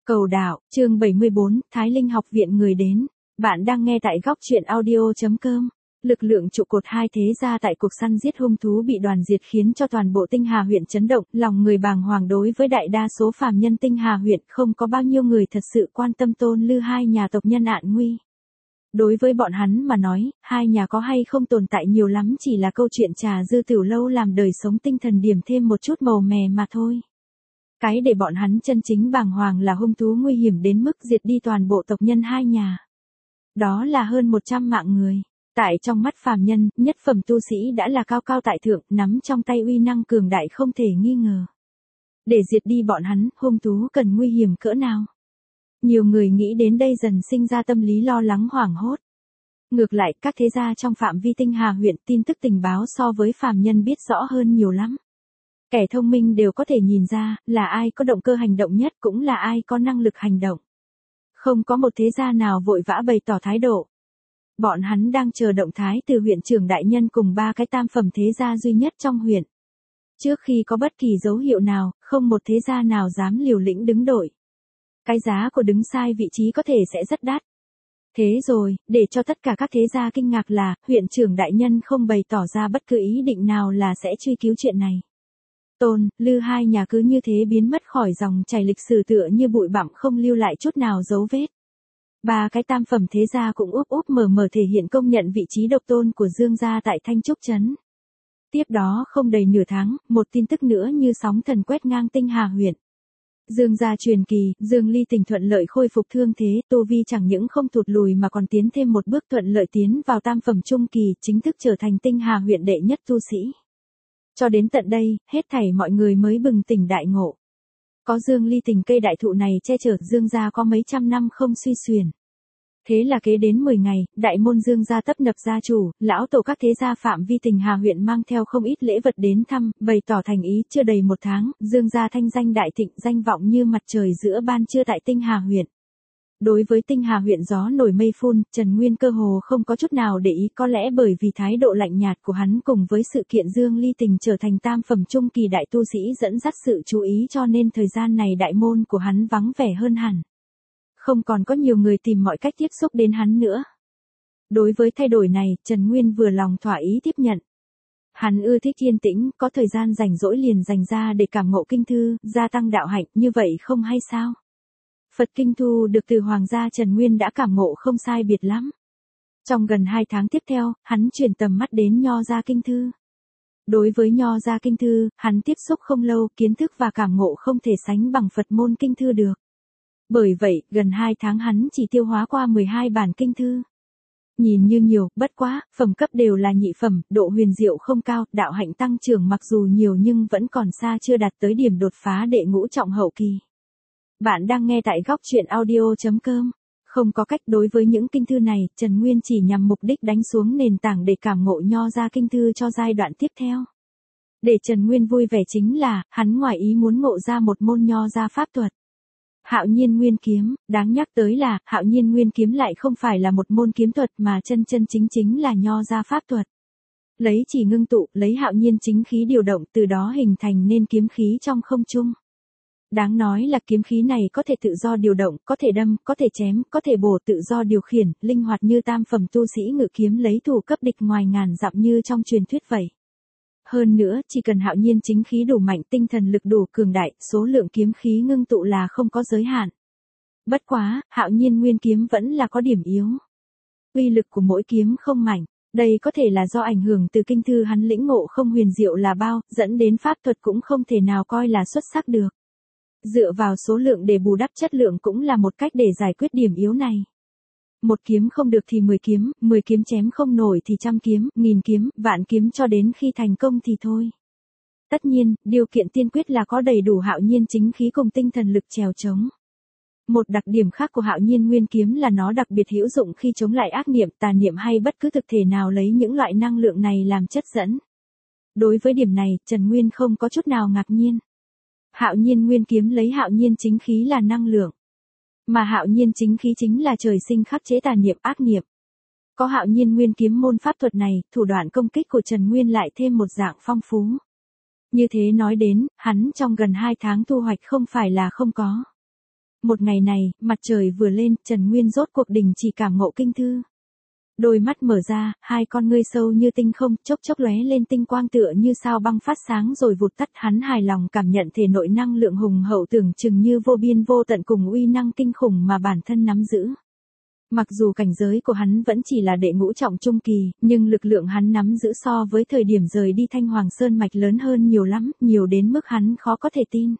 Cầu đạo, chương 74, Thái Linh học viện người đến. Bạn đang nghe tại góc truyện audio.com. Lực lượng trụ cột hai thế gia tại cuộc săn giết hung thú bị đoàn diệt khiến cho toàn bộ Tinh Hà huyện chấn động, lòng người bàng hoàng đối với đại đa số phàm nhân Tinh Hà huyện không có bao nhiêu người thật sự quan tâm Tôn Lư hai nhà tộc nhân Ạn Nguy. Đối với bọn hắn mà nói, hai nhà có hay không tồn tại nhiều lắm chỉ là câu chuyện trà dư tiểu lâu làm đời sống tinh thần điểm thêm một chút màu mè mà thôi. Cái để bọn hắn chân chính bàng hoàng là hung thú nguy hiểm đến mức diệt đi toàn bộ tộc nhân hai nhà. Đó là hơn 100 mạng người. Tại trong mắt phàm nhân, nhất phẩm tu sĩ đã là cao cao tại thượng, nắm trong tay uy năng cường đại không thể nghi ngờ. Để diệt đi bọn hắn, hung thú cần nguy hiểm cỡ nào? Nhiều người nghĩ đến đây dần sinh ra tâm lý lo lắng hoảng hốt. Ngược lại, các thế gia trong phạm vi Tinh Hà huyện tin tức tình báo so với phàm nhân biết rõ hơn nhiều lắm. Kẻ thông minh đều có thể nhìn ra, là ai có động cơ hành động nhất cũng là ai có năng lực hành động. Không có một thế gia nào vội vã bày tỏ thái độ. Bọn hắn đang chờ động thái từ huyện trưởng đại nhân cùng 3 cái tam phẩm thế gia duy nhất trong huyện. Trước khi có bất kỳ dấu hiệu nào, không một thế gia nào dám liều lĩnh đứng đội. Cái giá của đứng sai vị trí có thể sẽ rất đắt. Thế rồi, để cho tất cả các thế gia kinh ngạc là, huyện trưởng đại nhân không bày tỏ ra bất cứ ý định nào là sẽ truy cứu chuyện này. Tôn, Lư hai nhà cứ như thế biến mất khỏi dòng chảy lịch sử tựa như bụi bặm không lưu lại chút nào dấu vết. 3 cái tam phẩm thế gia cũng úp úp mở mở thể hiện công nhận vị trí độc tôn của Dương gia tại Thanh Trúc Trấn. Tiếp đó không đầy nửa tháng, một tin tức nữa như sóng thần quét ngang Tinh Hà huyện. Dương gia truyền kỳ, Dương Ly Tình thuận lợi khôi phục thương thế, tu vi chẳng những không thụt lùi mà còn tiến thêm một bước thuận lợi tiến vào tam phẩm trung kỳ, chính thức trở thành Tinh Hà huyện đệ nhất tu sĩ. Cho đến tận đây, hết thảy mọi người mới bừng tỉnh đại ngộ. Có Dương Ly Tình cây đại thụ này che chở Dương gia có mấy trăm năm không suy xuyển. Thế là kế đến 10 ngày, đại môn Dương gia tấp nập gia chủ, lão tổ các thế gia phạm vi Tinh Hà huyện mang theo không ít lễ vật đến thăm, bày tỏ thành ý chưa đầy một tháng, Dương gia thanh danh đại thịnh danh vọng như mặt trời giữa ban trưa tại Tinh Hà huyện. Đối với Tinh Hà huyện gió nổi mây phun, Trần Nguyên cơ hồ không có chút nào để ý có lẽ bởi vì thái độ lạnh nhạt của hắn cùng với sự kiện Dương Ly Tình trở thành tam phẩm trung kỳ đại tu sĩ dẫn dắt sự chú ý cho nên thời gian này đại môn của hắn vắng vẻ hơn hẳn. Không còn có nhiều người tìm mọi cách tiếp xúc đến hắn nữa. Đối với thay đổi này, Trần Nguyên vừa lòng thỏa ý tiếp nhận. Hắn ưa thích yên tĩnh, có thời gian rảnh rỗi liền dành ra để cảm ngộ kinh thư, gia tăng đạo hạnh, như vậy không hay sao? Phật Kinh Thu được từ Hoàng gia Trần Nguyên đã cảm ngộ không sai biệt lắm. Trong gần 2 tháng tiếp theo, hắn chuyển tầm mắt đến Nho gia Kinh Thư. Đối với Nho gia Kinh Thư, hắn tiếp xúc không lâu, kiến thức và cảm ngộ không thể sánh bằng Phật môn Kinh Thư được. Bởi vậy, gần 2 tháng hắn chỉ tiêu hóa qua 12 bản Kinh Thư. Nhìn như nhiều, bất quá, phẩm cấp đều là nhị phẩm, độ huyền diệu không cao, đạo hạnh tăng trưởng mặc dù nhiều nhưng vẫn còn xa chưa đạt tới điểm đột phá đệ ngũ trọng hậu kỳ. Bạn đang nghe tại góc truyện audio.com. Không có cách đối với những kinh thư này, Trần Nguyên chỉ nhằm mục đích đánh xuống nền tảng để cảm ngộ Nho gia Kinh Thư cho giai đoạn tiếp theo. Để Trần Nguyên vui vẻ chính là, hắn ngoài ý muốn ngộ ra một môn Nho gia pháp thuật. Hạo Nhiên Nguyên Kiếm, đáng nhắc tới là, Hạo Nhiên Nguyên Kiếm lại không phải là một môn kiếm thuật mà chân chính là Nho gia pháp thuật. Lấy chỉ ngưng tụ, lấy hạo nhiên chính khí điều động từ đó hình thành nên kiếm khí trong không trung. Đáng nói là kiếm khí này có thể tự do điều động, có thể đâm, có thể chém, có thể bổ tự do điều khiển, linh hoạt như tam phẩm tu sĩ ngự kiếm lấy thủ cấp địch ngoài ngàn dặm như trong truyền thuyết vậy. Hơn nữa, chỉ cần hạo nhiên chính khí đủ mạnh, tinh thần lực đủ cường đại, số lượng kiếm khí ngưng tụ là không có giới hạn. Bất quá, hạo nhiên nguyên kiếm vẫn là có điểm yếu. Uy lực của mỗi kiếm không mạnh, đây có thể là do ảnh hưởng từ kinh thư hắn lĩnh ngộ không huyền diệu là bao, dẫn đến pháp thuật cũng không thể nào coi là xuất sắc được. Dựa vào số lượng để bù đắp chất lượng cũng là một cách để giải quyết điểm yếu này. Một kiếm không được thì 10 kiếm chém không nổi thì 100 kiếm, 1000 kiếm, vạn kiếm cho đến khi thành công thì thôi. Tất nhiên, điều kiện tiên quyết là có đầy đủ hạo nhiên chính khí cùng tinh thần lực trèo chống. Một đặc điểm khác của hạo nhiên nguyên kiếm là nó đặc biệt hữu dụng khi chống lại ác niệm, tà niệm hay bất cứ thực thể nào lấy những loại năng lượng này làm chất dẫn. Đối với điểm này, Trần Nguyên không có chút nào ngạc nhiên. Hạo nhiên nguyên kiếm lấy hạo nhiên chính khí là năng lượng. Mà hạo nhiên chính khí chính là trời sinh khắc chế tà niệm ác niệm. Có hạo nhiên nguyên kiếm môn pháp thuật này, thủ đoạn công kích của Trần Nguyên lại thêm một dạng phong phú. Như thế nói đến, hắn trong gần 2 tháng thu hoạch không phải là không có. Một ngày này, mặt trời vừa lên, Trần Nguyên rốt cuộc đình chỉ cảm ngộ kinh thư. Đôi mắt mở ra, hai con ngươi sâu như tinh không, chốc chốc lóe lên tinh quang tựa như sao băng phát sáng rồi vụt tắt. Hắn hài lòng cảm nhận thể nội năng lượng hùng hậu tưởng chừng như vô biên vô tận cùng uy năng kinh khủng mà bản thân nắm giữ. Mặc dù cảnh giới của hắn vẫn chỉ là đệ ngũ trọng trung kỳ, nhưng lực lượng hắn nắm giữ so với thời điểm rời đi Thanh Hoàng Sơn mạch lớn hơn nhiều lắm, nhiều đến mức hắn khó có thể tin.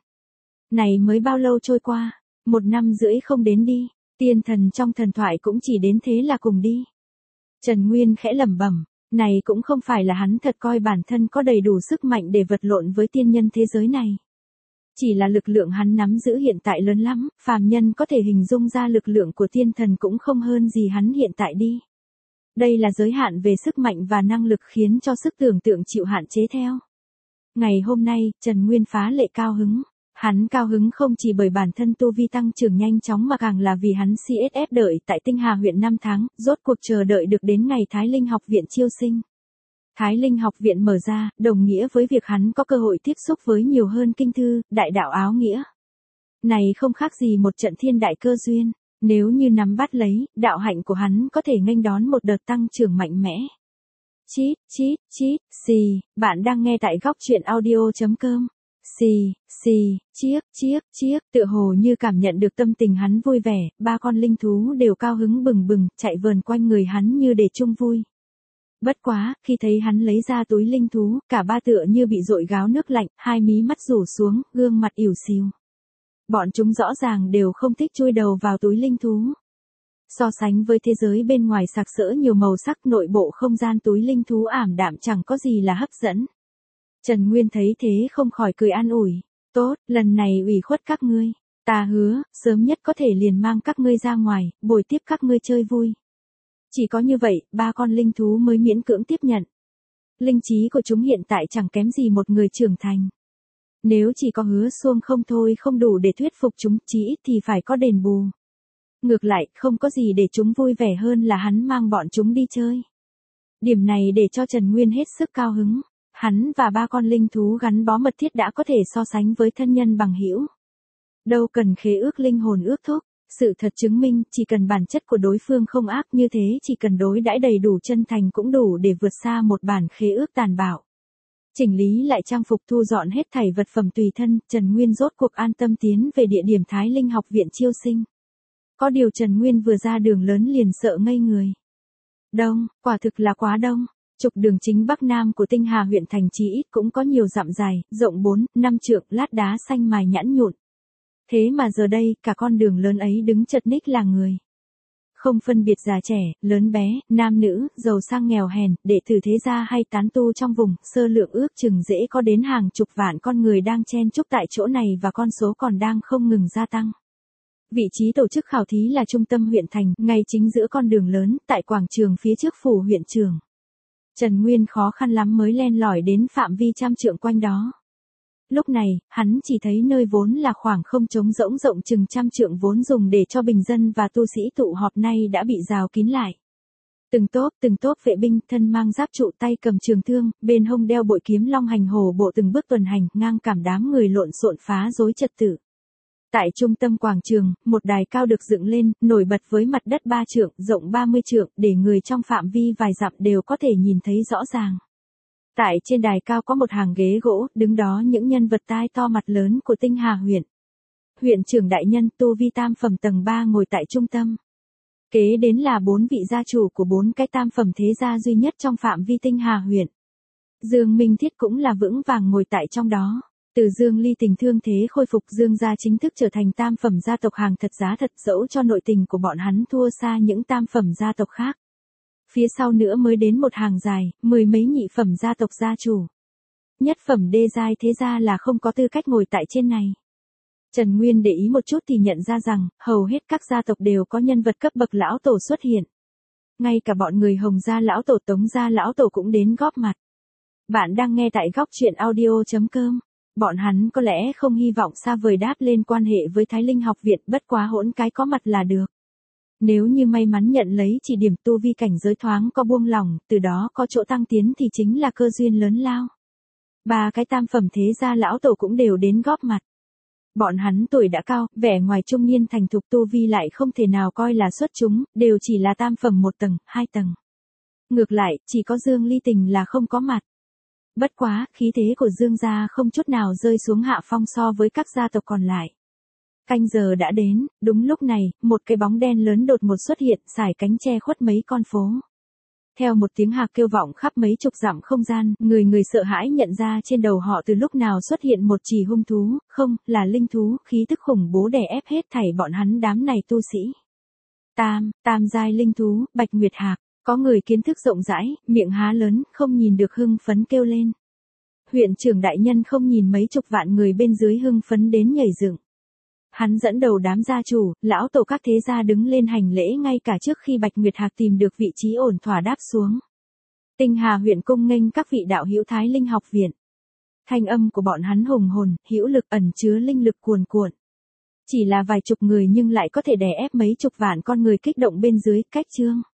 Này mới bao lâu trôi qua, 1 năm rưỡi không đến đi, tiên thần trong thần thoại cũng chỉ đến thế là cùng đi. Trần Nguyên khẽ lẩm bẩm, này cũng không phải là hắn thật coi bản thân có đầy đủ sức mạnh để vật lộn với tiên nhân thế giới này. Chỉ là lực lượng hắn nắm giữ hiện tại lớn lắm, phàm nhân có thể hình dung ra lực lượng của tiên thần cũng không hơn gì hắn hiện tại đi. Đây là giới hạn về sức mạnh và năng lực khiến cho sức tưởng tượng chịu hạn chế theo. Ngày hôm nay, Trần Nguyên phá lệ cao hứng. Hắn cao hứng không chỉ bởi bản thân tu vi tăng trưởng nhanh chóng mà càng là vì hắn CSF đợi tại Tinh Hà huyện 5 tháng, rốt cuộc chờ đợi được đến ngày Thái Linh học viện chiêu sinh. Thái Linh học viện mở ra, đồng nghĩa với việc hắn có cơ hội tiếp xúc với nhiều hơn kinh thư, đại đạo áo nghĩa. Này không khác gì một trận thiên đại cơ duyên, nếu như nắm bắt lấy, đạo hạnh của hắn có thể nghênh đón một đợt tăng trưởng mạnh mẽ. Chít, chít, chít, xì, bạn đang nghe tại góc truyện audio.com. Xì, xì, chiếc, chiếc, chiếc, tựa hồ như cảm nhận được tâm tình hắn vui vẻ, ba con linh thú đều cao hứng bừng bừng, chạy vờn quanh người hắn như để chung vui. Bất quá, khi thấy hắn lấy ra túi linh thú, cả ba tựa như bị dội gáo nước lạnh, hai mí mắt rủ xuống, gương mặt ỉu xìu. Bọn chúng rõ ràng đều không thích chui đầu vào túi linh thú. So sánh với thế giới bên ngoài sặc sỡ nhiều màu sắc, nội bộ không gian túi linh thú ảm đạm chẳng có gì là hấp dẫn. Trần Nguyên thấy thế không khỏi cười an ủi. Tốt, lần này ủy khuất các ngươi. Ta hứa, sớm nhất có thể liền mang các ngươi ra ngoài, bồi tiếp các ngươi chơi vui. Chỉ có như vậy, ba con linh thú mới miễn cưỡng tiếp nhận. Linh trí của chúng hiện tại chẳng kém gì một người trưởng thành. Nếu chỉ có hứa xuông không thôi không đủ để thuyết phục chúng, chí ít thì phải có đền bù. Ngược lại, không có gì để chúng vui vẻ hơn là hắn mang bọn chúng đi chơi. Điểm này để cho Trần Nguyên hết sức cao hứng. Hắn và ba con linh thú gắn bó mật thiết đã có thể so sánh với thân nhân bằng hữu. Đâu cần khế ước linh hồn ước thúc, sự thật chứng minh chỉ cần bản chất của đối phương không ác như thế, chỉ cần đối đãi đầy đủ chân thành cũng đủ để vượt xa một bản khế ước tàn bạo. Chỉnh lý lại trang phục, thu dọn hết thảy vật phẩm tùy thân, Trần Nguyên rốt cuộc an tâm tiến về địa điểm Thái Linh học viện chiêu sinh. Có điều Trần Nguyên vừa ra đường lớn liền sợ ngây người. Đông, quả thực là quá đông. Trục đường chính Bắc Nam của Tinh Hà huyện thành chí ít cũng có nhiều dặm dài, rộng 4-5 trượng, lát đá xanh mài nhẵn nhụn. Thế mà giờ đây, cả con đường lớn ấy đứng chật ních là người. Không phân biệt già trẻ, lớn bé, nam nữ, giàu sang nghèo hèn, đệ tử thế gia hay tán tu trong vùng, sơ lược ước chừng dễ có đến hàng chục vạn con người đang chen chúc tại chỗ này và con số còn đang không ngừng gia tăng. Vị trí tổ chức khảo thí là trung tâm huyện thành, ngay chính giữa con đường lớn, tại quảng trường phía trước phủ huyện trường. Trần Nguyên khó khăn lắm mới len lỏi đến phạm vi trăm trượng quanh đó. Lúc này, hắn chỉ thấy nơi vốn là khoảng không trống rỗng rộng chừng trăm trượng vốn dùng để cho bình dân và tu sĩ tụ họp nay đã bị rào kín lại. Từng tốp vệ binh, thân mang giáp trụ, tay cầm trường thương, bên hông đeo bội kiếm long hành hổ bộ từng bước tuần hành, ngang cảm đám người lộn xộn phá rối trật tự. Tại trung tâm quảng trường, một đài cao được dựng lên, nổi bật với mặt đất 3 trượng, rộng 30 trượng, để người trong phạm vi vài dặm đều có thể nhìn thấy rõ ràng. Tại trên đài cao có một hàng ghế gỗ, đứng đó những nhân vật tai to mặt lớn của Tinh Hà huyện. Huyện trưởng đại nhân tu vi tam phẩm tầng 3 ngồi tại trung tâm. Kế đến là 4 vị gia chủ của 4 cái tam phẩm thế gia duy nhất trong phạm vi Tinh Hà huyện. Dương Minh Thiết cũng là vững vàng ngồi tại trong đó. Từ Dương Ly tình thương thế khôi phục, Dương gia chính thức trở thành tam phẩm gia tộc hàng thật giá thật, dẫu cho nội tình của bọn hắn thua xa những tam phẩm gia tộc khác. Phía sau nữa mới đến một hàng dài, 10 mấy nhị phẩm gia tộc gia chủ. Nhất phẩm đê giai thế gia là không có tư cách ngồi tại trên này. Trần Nguyên để ý một chút thì nhận ra rằng, hầu hết các gia tộc đều có nhân vật cấp bậc lão tổ xuất hiện. Ngay cả bọn người Hồng gia lão tổ, Tống gia lão tổ cũng đến góp mặt. Bạn đang nghe tại góc truyện audio.com. Bọn hắn có lẽ không hy vọng xa vời đáp lên quan hệ với Thái Linh học viện, bất quá hỗn cái có mặt là được. Nếu như may mắn nhận lấy chỉ điểm tu vi cảnh giới thoáng có buông lỏng, từ đó có chỗ tăng tiến thì chính là cơ duyên lớn lao. Ba cái tam phẩm thế gia lão tổ cũng đều đến góp mặt. Bọn hắn tuổi đã cao, vẻ ngoài trung niên thành thục, tu vi lại không thể nào coi là xuất chúng, đều chỉ là tam phẩm 1 tầng, 2 tầng. Ngược lại, chỉ có Dương Ly Tình là không có mặt. Bất quá, khí thế của Dương gia không chút nào rơi xuống hạ phong so với các gia tộc còn lại. Canh giờ đã đến, đúng lúc này, một cái bóng đen lớn đột ngột xuất hiện, sải cánh che khuất mấy con phố. Theo một tiếng hạc kêu vọng khắp mấy chục dặm không gian, người người sợ hãi nhận ra trên đầu họ từ lúc nào xuất hiện một chỉ hung thú, không, là linh thú, khí tức khủng bố đè ép hết thảy bọn hắn đám này tu sĩ. Tam giai linh thú, Bạch Nguyệt Hạc, có người kiến thức rộng rãi, miệng há lớn, không nhìn được hưng phấn kêu lên. Huyện trưởng đại nhân không nhìn mấy chục vạn người bên dưới hưng phấn đến nhảy dựng. Hắn dẫn đầu đám gia chủ, lão tổ các thế gia đứng lên hành lễ ngay cả trước khi Bạch Nguyệt Hạc tìm được vị trí ổn thỏa đáp xuống. Tinh Hà huyện cung nghênh các vị đạo hữu Thái Linh học viện. Thanh âm của bọn hắn hùng hồn, hữu lực ẩn chứa linh lực cuồn cuộn. Chỉ là vài chục người nhưng lại có thể đè ép mấy chục vạn con người kích động bên dưới, cách chương.